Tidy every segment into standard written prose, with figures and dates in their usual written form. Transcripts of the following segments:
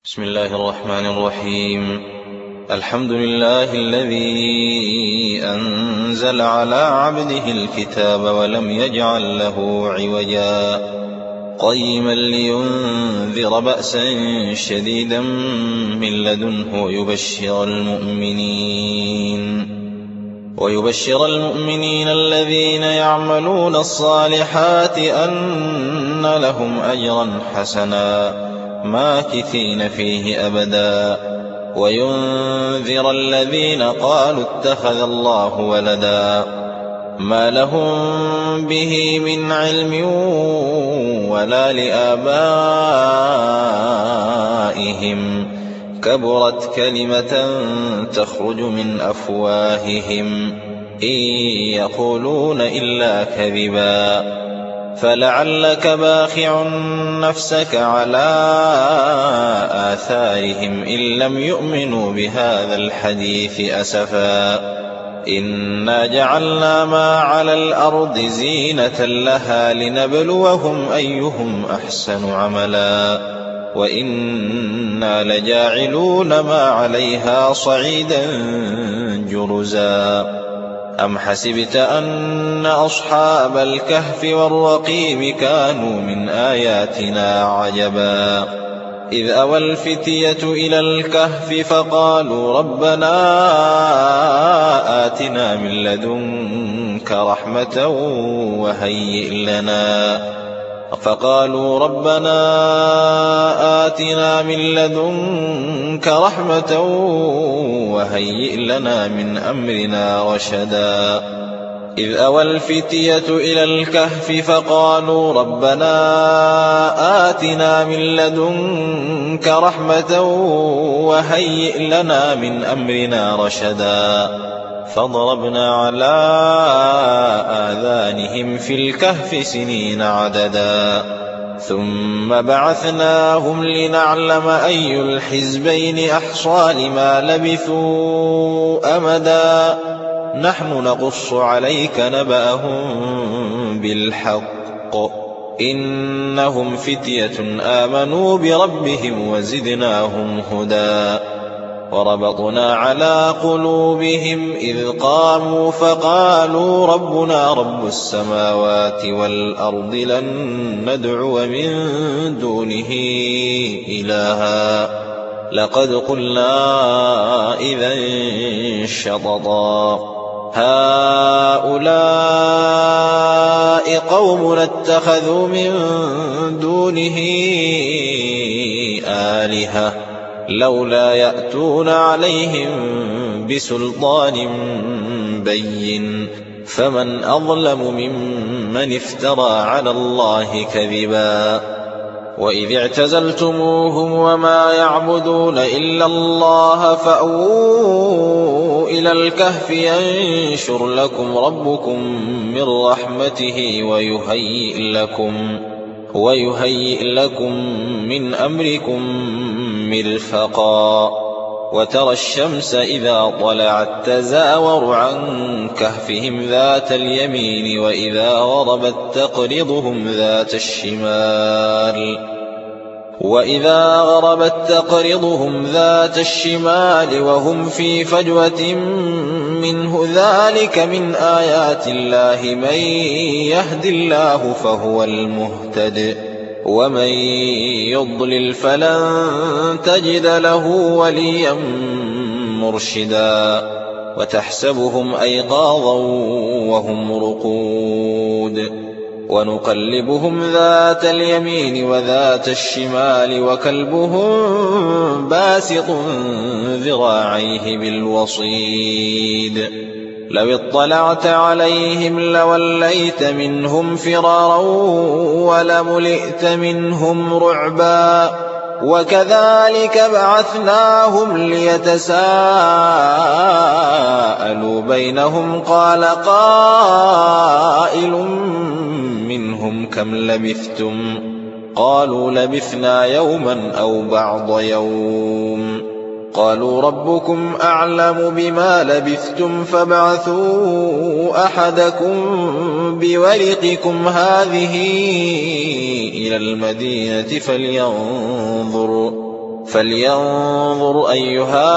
بسم الله الرحمن الرحيم. الحمد لله الذي أنزل على عبده الكتاب ولم يجعل له عوجا قيما لينذر بأسا شديدا من لدنه ويبشر المؤمنين الذين يعملون الصالحات أن لهم أجرا حسنا ماكثين فيه أبدا وينذر الذين قالوا اتخذ الله ولدا ما لهم به من علم ولا لآبائهم كبرت كلمة تخرج من أفواههم إن يقولون إلا كذبا فلعلك باخع نفسك على آثارهم إن لم يؤمنوا بهذا الحديث أسفا إنا جعلنا ما على الأرض زينة لها لنبلوهم أيهم أحسن عملا وإنا لجاعلون ما عليها صعيدا جرزا أم حسبت أن أصحاب الكهف والرقيم كانوا من آياتنا عجبا إذ أوى الفتية إلى الكهف فقالوا ربنا آتنا من لدنك رحمة وهيئ لنا من أمرنا رشدا إذ أوى الفتية إلى الكهف فقالوا ربنا آتنا من لدنك رحمة وهيئ لنا من أمرنا رشدا فضربنا على آذانهم في الكهف سنين عددا ثم بعثناهم لنعلم أي الحزبين أحصى لما لبثوا أمدا نحن نقص عليك نبأهم بالحق إنهم فتية آمنوا بربهم وزدناهم هدى وربطنا على قلوبهم إذ قاموا فقالوا ربنا رب السماوات والأرض لن ندعو من دونه إلها لقد قلنا إذا شططا هؤلاء قوم اتخذوا من دونه آلهة لولا يأتون عليهم بسلطان بين فمن أظلم ممن افترى على الله كذبا وإذ اعتزلتموهم وما يعبدون إلا الله فأووا إلى الكهف ينشر لكم ربكم من رحمته ويهيئ لكم من أمركم مرفقا وترى الشمس إذا طلعت تزاور عن كهفهم ذات اليمين وإذا غربت تقرضهم ذات الشمال وهم في فجوة منه ذلك من آيات الله من يهد الله فهو المهتد ومن يضلل فلن تجد له وليا مرشدا وتحسبهم أيقاظا وهم رقود ونقلبهم ذات اليمين وذات الشمال وكلبهم باسط ذراعيه بالوصيد لو اطلعت عليهم لوليت منهم فرارا ولملئت منهم رعبا وكذلك بعثناهم ليتساءلوا بينهم قال قائل منهم كم لبثتم قالوا لبثنا يوما أو بعض يوم قالوا ربكم أعلم بما لبثتم فابعثوا أحدكم بورقكم هذه إلى المدينة فلينظر أيها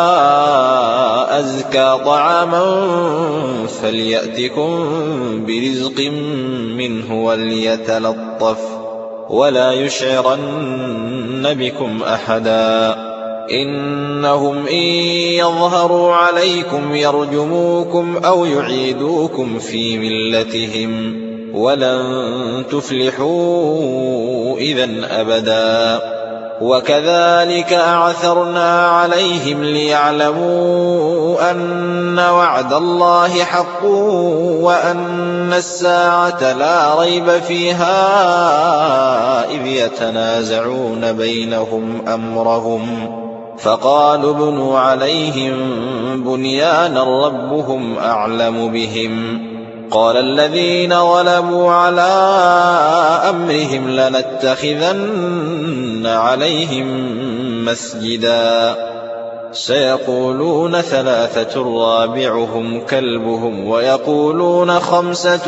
أزكى طعاما فليأتكم برزق منه وليتلطف ولا يشعرن بكم أحدا إنهم إن يظهروا عليكم يرجموكم أو يعيدوكم في ملتهم ولن تفلحوا إذن أبدا وكذلك أعثرنا عليهم ليعلموا أن وعد الله حق وأن الساعة لا ريب فيها إذ يتنازعون بينهم أمرهم فقالوا ابنوا عليهم بنيانا ربهم أعلم بهم قال الذين غلبوا على أمرهم لنتخذن عليهم مسجدا سيقولون ثلاثة رابعهم كلبهم ويقولون خمسة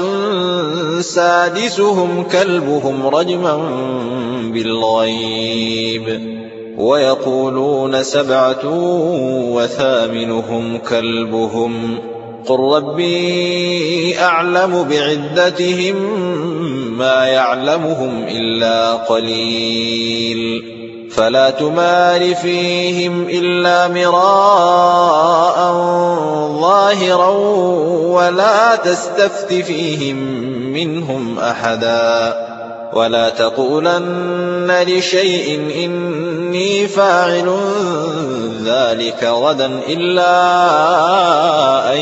سادسهم كلبهم رجما بالغيب ويقولون سبعة وثامنهم كلبهم قل ربي أعلم بعدتهم ما يعلمهم إلا قليل فلا تمار فيهم إلا مراء ظاهرا ولا تستفت فيهم منهم أحدا ولا تقولن لشيء إني فاعل ذلك غدا إلا أن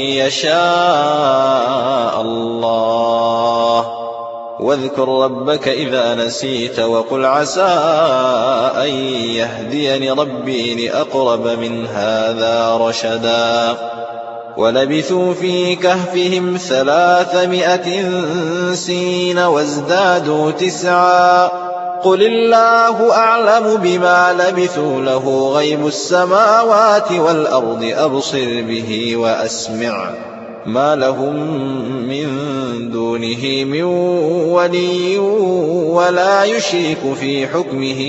يشاء الله واذكر ربك إذا نسيت وقل عسى أن يهديني ربي لأقرب من هذا رشدا ولبثوا في كهفهم 300 سنين وازدادوا 9 قل الله أعلم بما لبثوا له غيب السماوات والأرض أبصر به وأسمع ما لهم من دونه من ولي ولا يشرك في حكمه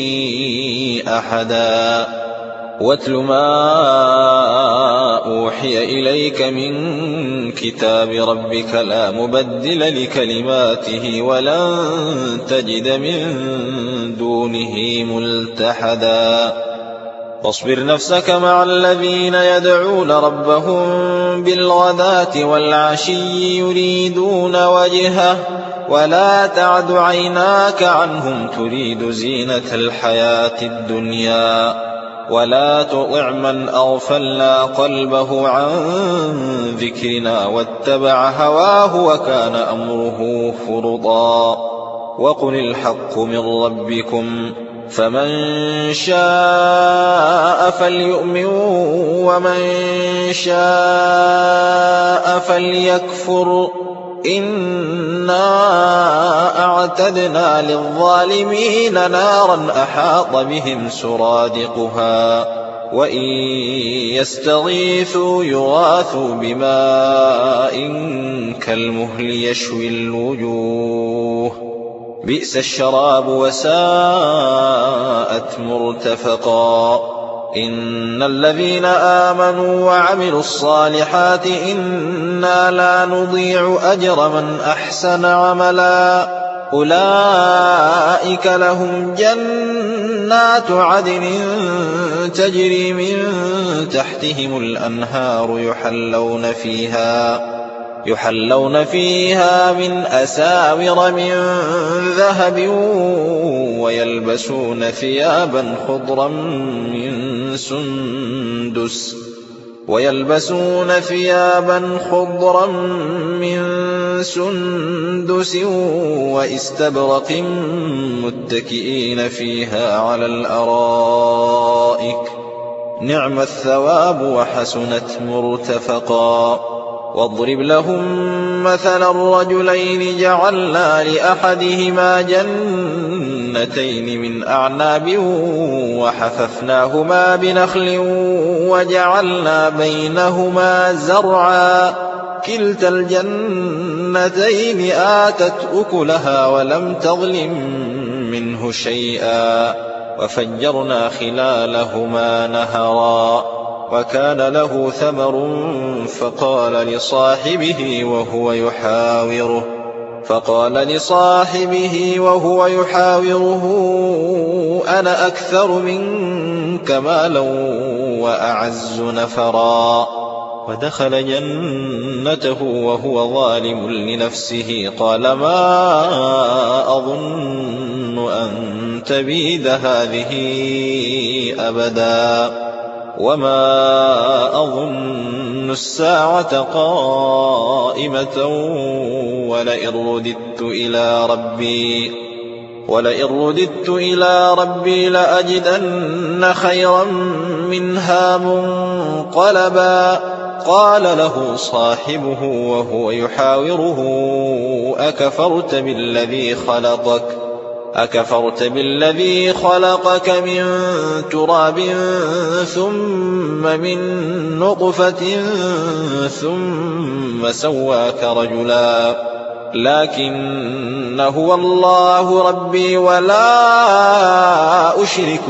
أحدا واتل ما أوحي إليك من كتاب ربك لا مبدل لكلماته ولن تجد من دونه ملتحدا واصبر نفسك مع الذين يدعون ربهم بالغداة والعشي يريدون وجهه ولا تعد عيناك عنهم تريد زينة الحياة الدنيا ولا تطع من أغفلنا قلبه عن ذكرنا واتبع هواه وكان أمره فرطا وقل الحق من ربكم فمن شاء فليؤمن ومن شاء فليكفر إنا أعتدنا للظالمين نارا أحاط بهم سرادقها وإن يستغيثوا يغاثوا بماء كالمهل يشوي الوجوه بئس الشراب وساءت مرتفقا إن الذين آمنوا وعملوا الصالحات إنا لا نضيع أجر من أحسن عملا أولئك لهم جنات عدن تجري من تحتهم الأنهار يحلون فيها من أساور من ذهب ويلبسون ثيابا خضرا من سندس واستبرق متكئين فيها على الأرائك نعم الثواب وحسنت مرتفقا واضرب لهم مثلا الرجلين جعلنا لأحدهما جنتين من أعناب وحففناهما بنخل وجعلنا بينهما زرعا كلتا الجنتين آتت أكلها ولم تظلم منه شيئا وفجرنا خلالهما نهرا وكان له ثمر فقال لصاحبه وهو يحاوره أنا أكثر منك مالا وأعز نفرا ودخل جنته وهو ظالم لنفسه قال ما أظن أن تبيد هذه أبدا وما أظن الساعة قائمة ولئن رددت إلى ربي لأجدن خيرا منها منقلبا قال له صاحبه وهو يحاوره أكفرت بالذي خلقك من تراب ثم من نطفة ثم سواك رجلا لكن هو الله ربي ولا أشرك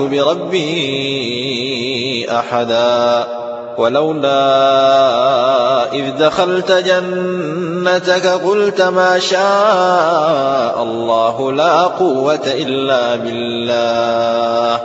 بربي أحدا ولولا إذ دخلت جنتك قلت ما شاء الله لا قوة إلا بالله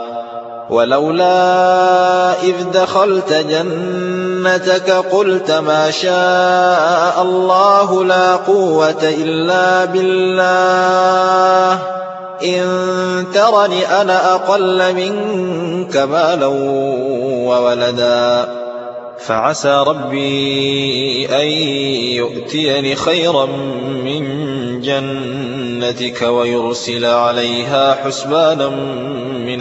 إن ترني أنا أقل منك مالا وولدا فعسى ربي أن يؤتيني خيرا من جنتك ويرسل عليها حسبانا من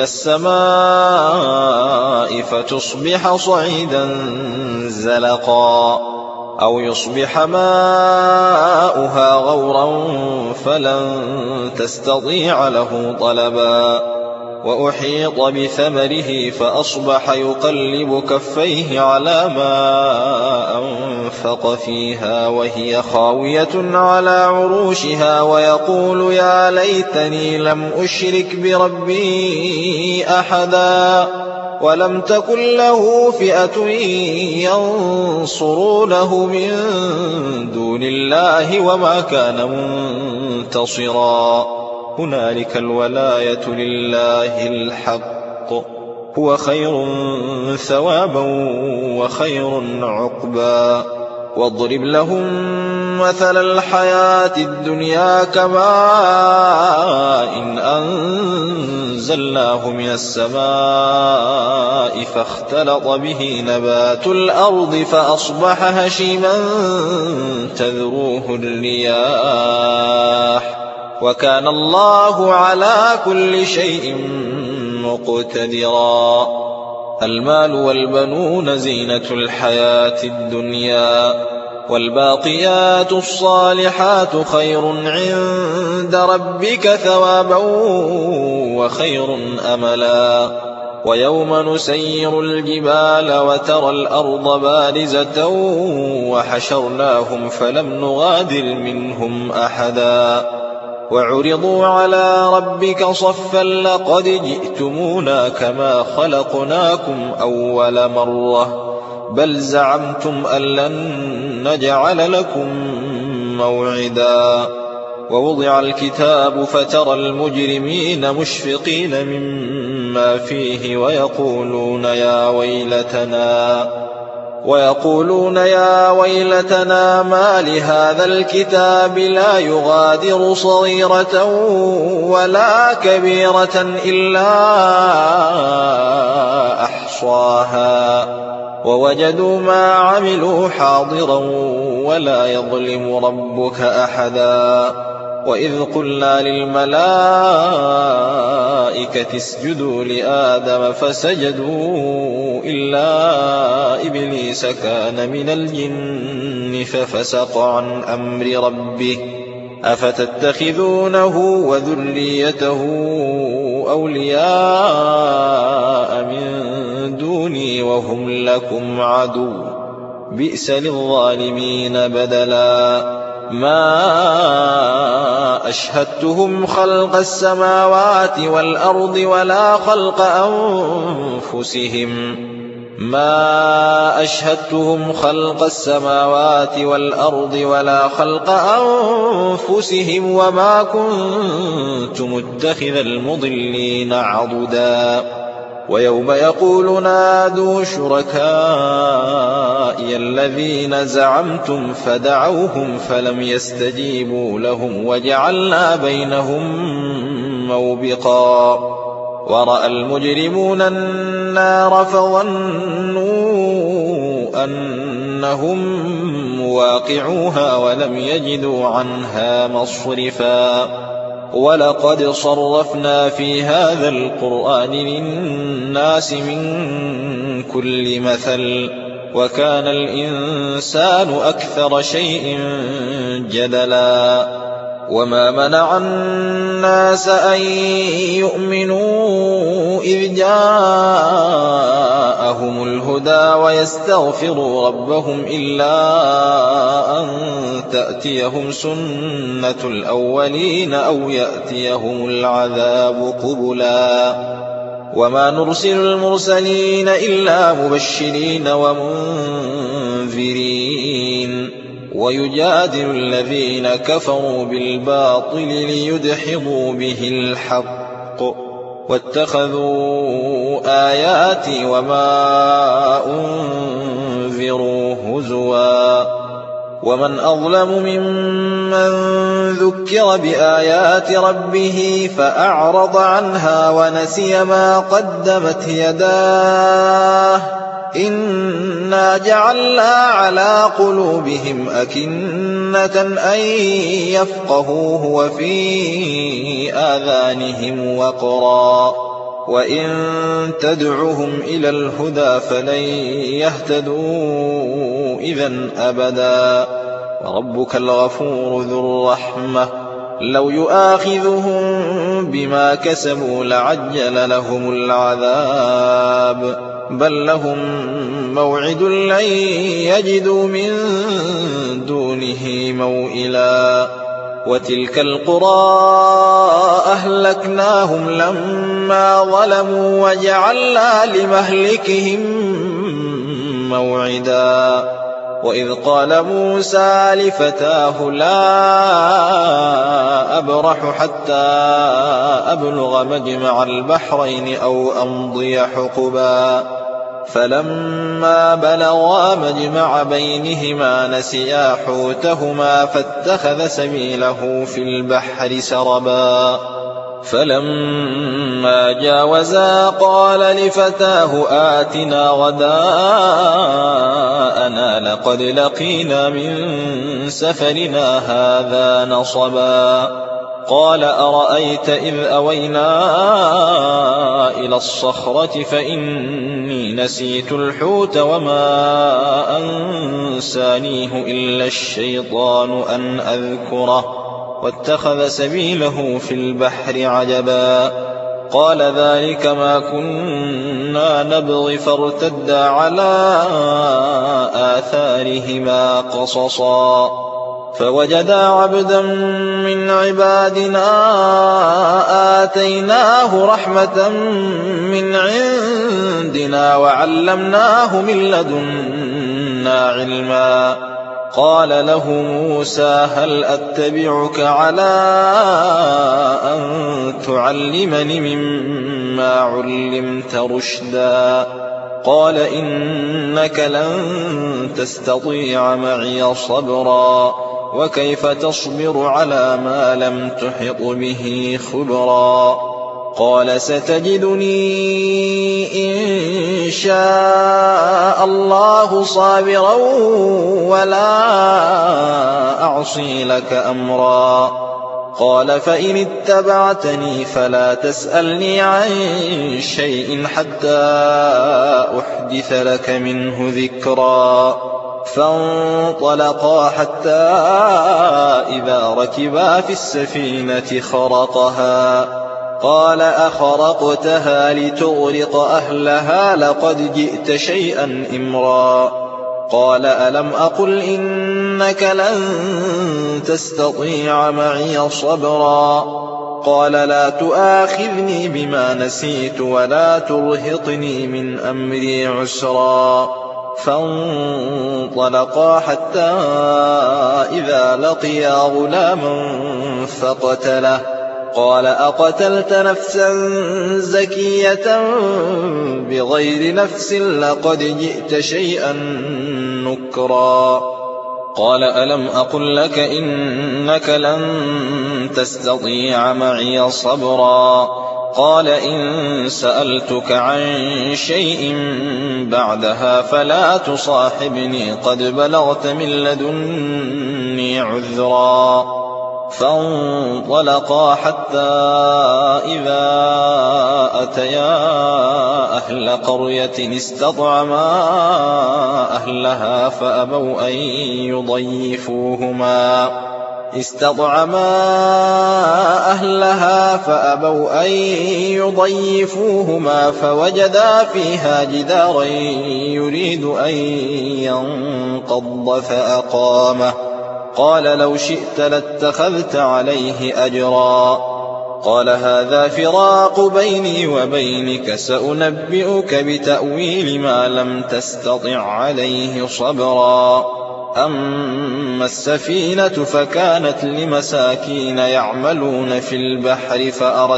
السماء فتصبح صعيدا زلقا أو يصبح ماؤها غورا فلن تستطيع له طلبا وأحيط بثمره فأصبح يقلب كفيه على ما أنفق فيها وهي خاوية على عروشها ويقول يا ليتني لم أشرك بربي أحدا ولم تكن له فئة ينصرونه من دون الله وما كان منتصرا هنالك الولاية لله الحق هو خير ثوابا وخير عقبا واضرب لهم مثل الحياة الدنيا كماء إن أنزلناه من السماء فاختلط به نبات الأرض فأصبح هشيما تذروه الرياح وكان الله على كل شيء مقتدرا المال والبنون زينة الحياة الدنيا والباقيات الصالحات خير عند ربك ثوابا وخير أملا ويوم نسير الجبال وترى الأرض بارزة وحشرناهم فلم نغادر منهم أحدا وعرضوا على ربك صفا لقد جئتمونا كما خلقناكم أول مرة بل زعمتم أن لن نجعل لكم موعدا ووضع الكتاب فترى المجرمين مشفقين مما فيه ويقولون يا ويلتنا ما لهذا الكتاب لا يغادر صغيرة ولا كبيرة إلا أحصاها ووجدوا ما عملوا حاضرا ولا يظلم ربك أحدا وإذ قلنا للملائكة اسجدوا لآدم فسجدوا إلا إبليس كان من الجن ففسق عن أمر ربه أفتتخذونه وذريته أولياء من دوني وهم لكم عدو بئس للظالمين بدلا ما أشهدتهم خلق السماوات والأرض ولا خلق أنفسهم وما كنت متخذ المضلين عضدا ويوم يقول نادوا شركائي الذين زعمتم فدعوهم فلم يستجيبوا لهم وجعلنا بينهم موبقا ورأى المجرمون النار فظنوا أنهم مواقعوها ولم يجدوا عنها مصرفا ولقد صرفنا في هذا القرآن للناس من كل مثل وكان الإنسان أكثر شيء جدلا وما منع الناس أن يؤمنوا إذ جاءهم الهدى ويستغفروا ربهم إلا أن تأتيهم سنة الأولين أو يأتيهم العذاب قبلا وما نرسل المرسلين إلا مبشرين ومنذرين ويجادل الذين كفروا بالباطل ليدحضوا به الحق واتخذوا آياتي وما أنذروا هزوا ومن أظلم ممن ذكر بآيات ربه فأعرض عنها ونسي ما قدمت يداه إنا جعلنا على قلوبهم أكنة أن يفقهوه وفي آذانهم وقرا وإن تدعهم إلى الهدى فلن يهتدوا إذن أبدا وربك الغفور ذو الرحمة لو يؤاخذهم بما كسبوا لعجل لهم العذاب بل لهم موعد لن يجدوا من دونه موئلا وتلك القرى أهلكناهم لما ظلموا وجعلنا لمهلكهم موعدا وإذ قال موسى لفتاه لا أبرح حتى أبلغ مجمع البحرين أو أمضي حقبا فلما بلغا مجمع بينهما نسيا حوتهما فاتخذ سبيله في البحر سربا فلما جاوزا قال لفتاه آتنا غداءنا لقد لقينا من سفرنا هذا نصبا قال أرأيت إذ أوينا إلى الصخرة فإني نسيت الحوت وما أنسانيه إلا الشيطان أن أذكره واتخذ سبيله في البحر عجبا قال ذلك ما كنا نبغي فارتدا على آثارهما قصصا فوجدا عبدا من عبادنا آتيناه رحمة من عندنا وعلمناه من لدنا علما قال له موسى هل أتبعك على أن تعلمني مما علمت رشدا قال إنك لن تستطيع معي صبرا وكيف تصبر على ما لم تحط به خبرا قال ستجدني إن شاء الله صابرا ولا أعصي لك أمرا قال فإن اتبعتني فلا تسألني عن شيء حتى أحدث لك منه ذكرا فانطلقا حتى إذا ركبا في السفينة خرقها قال أخرقتها لتغرق أهلها لقد جئت شيئا إمرا قال ألم أقل إنك لن تستطيع معي صبرا قال لا تؤاخذني بما نسيت ولا ترهقني من أمري عسرا فانطلقا حتى إذا لقيا غلاما فقتله قال أقتلت نفسا زكية بغير نفس لقد جئت شيئا نكرا قال ألم أقل لك إنك لن تستطيع معي صبرا قال إن سألتك عن شيء بعدها فلا تصاحبني قد بلغت من لدني عذرا فانطلقا حتى إذا أتيا أهل قرية استطعما أهلها فأبوا أن يضيفوهما فوجدا فيها جدارا يريد أن ينقض فأقامه قال لو شئت لاتخذت عليه أجرا قال هذا فراق بيني وبينك سأنبئك بتأويل ما لم تستطع عليه صبرا أما السفينة فكانت لمساكين يعملون في البحر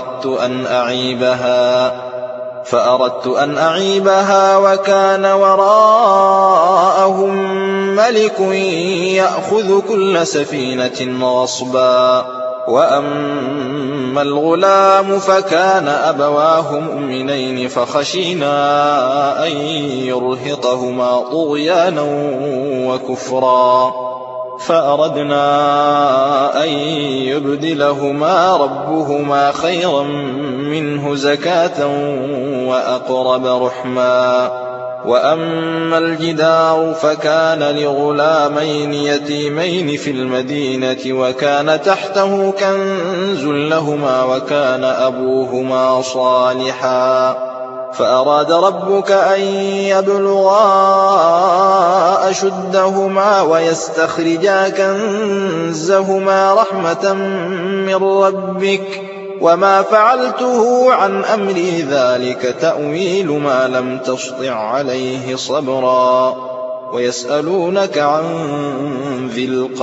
فأردت أن أعيبها وكان وراءهم ملك يأخذ كل سفينة غصبا وأما الغلام فكان أبواه مؤمنين فخشينا أن يرهقهما طغيانا وكفرا فأردنا أن يبدلهما ربهما خيرا منه زكاة وأقرب رحما وأما الجدار فكان لغلامين يتيمين في المدينة وكان تحته كنز لهما وكان أبوهما صالحا فأراد ربك أن يبلغا أشدهما ويستخرجا كنزهما رحمة من ربك وما فعلته عن أمري ذلك تأويل ما لم تسطع عليه صبرا ويسألونك عن ذي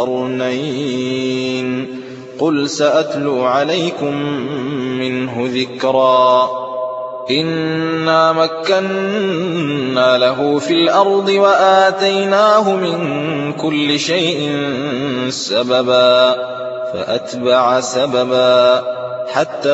القرنين قل سأتلو عليكم منه ذكرا إنا مكنا له في الأرض وآتيناه من كل شيء سببا فأتبع سببا حتى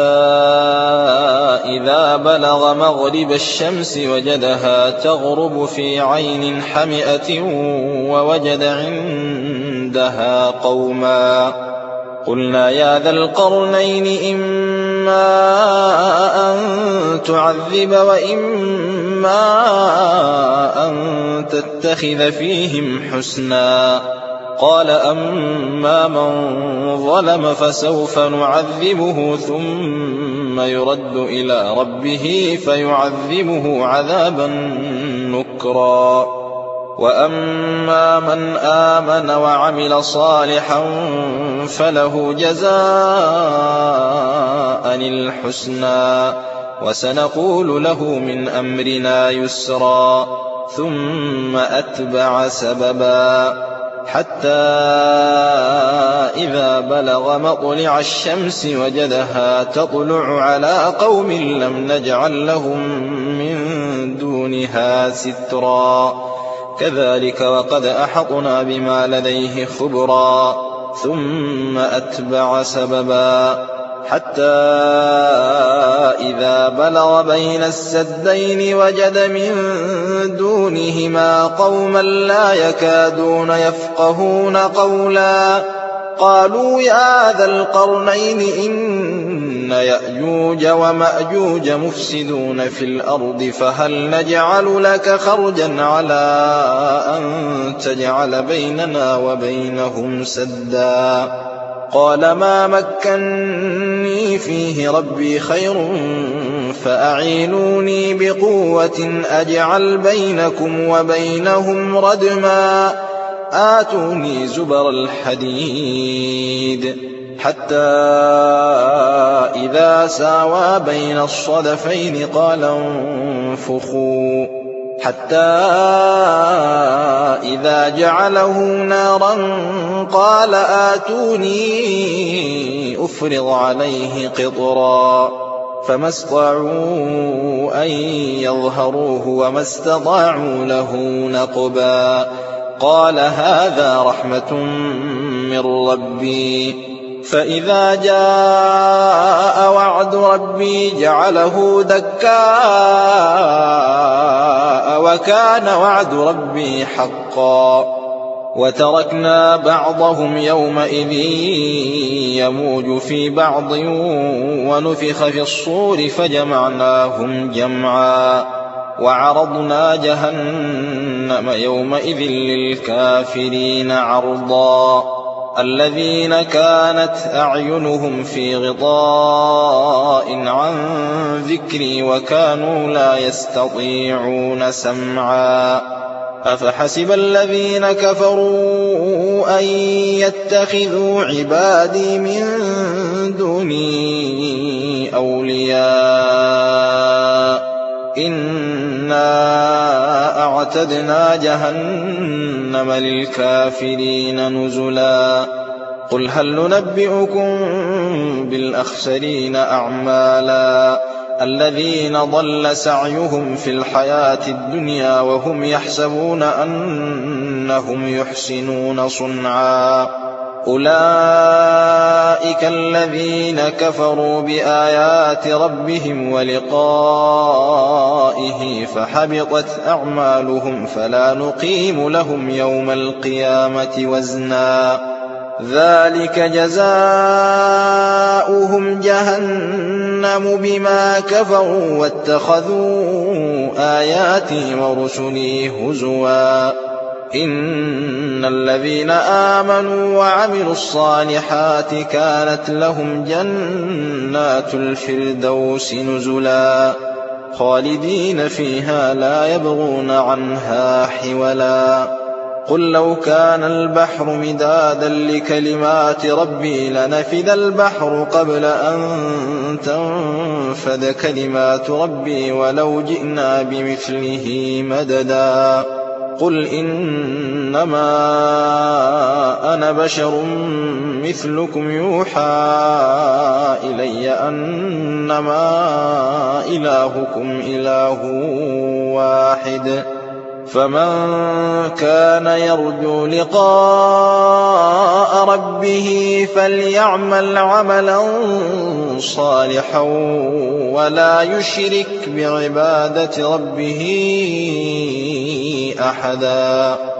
إذا بلغ مغرب الشمس وجدها تغرب في عين حمئة ووجد عندها قوما قلنا يا ذا القرنين إما أن تعذب وإما أن تتخذ فيهم حسنا قال أما من ظلم فسوف نعذبه ثم يرد إلى ربه فيعذبه عذابا نكرا وأما من آمن وعمل صالحا فله جزاء الحسنى وسنقول له من أمرنا يسرا ثم أتبع سببا حتى إذا بلغ مطلع الشمس وجدها تطلع على قوم لم نجعل لهم من دونها سترا كذلك وقد أحطنا بما لديه خبرا ثم أتبع سببا حتى إذا بلغ بين السدين وجد من دونهما قوما لا يكادون يفقهون قولا قالوا يا ذا القرنين إن يأجوج ومأجوج مفسدون في الأرض فهل نجعل لك خرجا على أن تجعل بيننا وبينهم سدا قال ما مكني فيه ربي خير فأعينوني بقوة أجعل بينكم وبينهم ردما آتوني زبر الحديد حتى إذا ساوى بين الصدفين قال انفخوا حتى إذا جعله نارا قال آتوني أفرغ عليه قطرا فما استطاعوا أن يظهروه وما استطاعوا له نقبا قال هذا رحمة من ربي فإذا جاء وعد ربي جعله دكاء وكان وعد ربي حقا وتركنا بعضهم يومئذ يموج في بعض ونفخ في الصور فجمعناهم جمعا وعرضنا جهنم يومئذ للكافرين عرضا الذين كانت أعينهم في غطاء عن ذكري وكانوا لا يستطيعون سمعا أفحسب الذين كفروا أن يتخذوا عبادي من دوني أولياء إنا أعتدنا جهنم للكافرين نزلا قل هل ننبئكم بالأخسرين أعمالا الذين ضل سعيهم في الحياة الدنيا وهم يحسبون أنهم يحسنون صنعا أولئك الذين كفروا بآيات ربهم ولقائه فحبطت أعمالهم فلا نقيم لهم يوم القيامة وزنا ذلك جزاؤهم جهنم بما كفروا واتخذوا آياتي ورسلي هزوا إن الذين آمنوا وعملوا الصالحات كانت لهم جنات الفردوس نزلا خالدين فيها لا يبغون عنها حولا قل لو كان البحر مدادا لكلمات ربي لنفد البحر قبل أن تنفد كلمات ربي ولو جئنا بمثله مددا قل إنما أنا بشر مثلكم يوحى إلي أنما إلهكم إله واحد فمن كان يرجو لقاء ربه فليعمل عملا صالحا ولا يشرك بعبادة ربه أحدا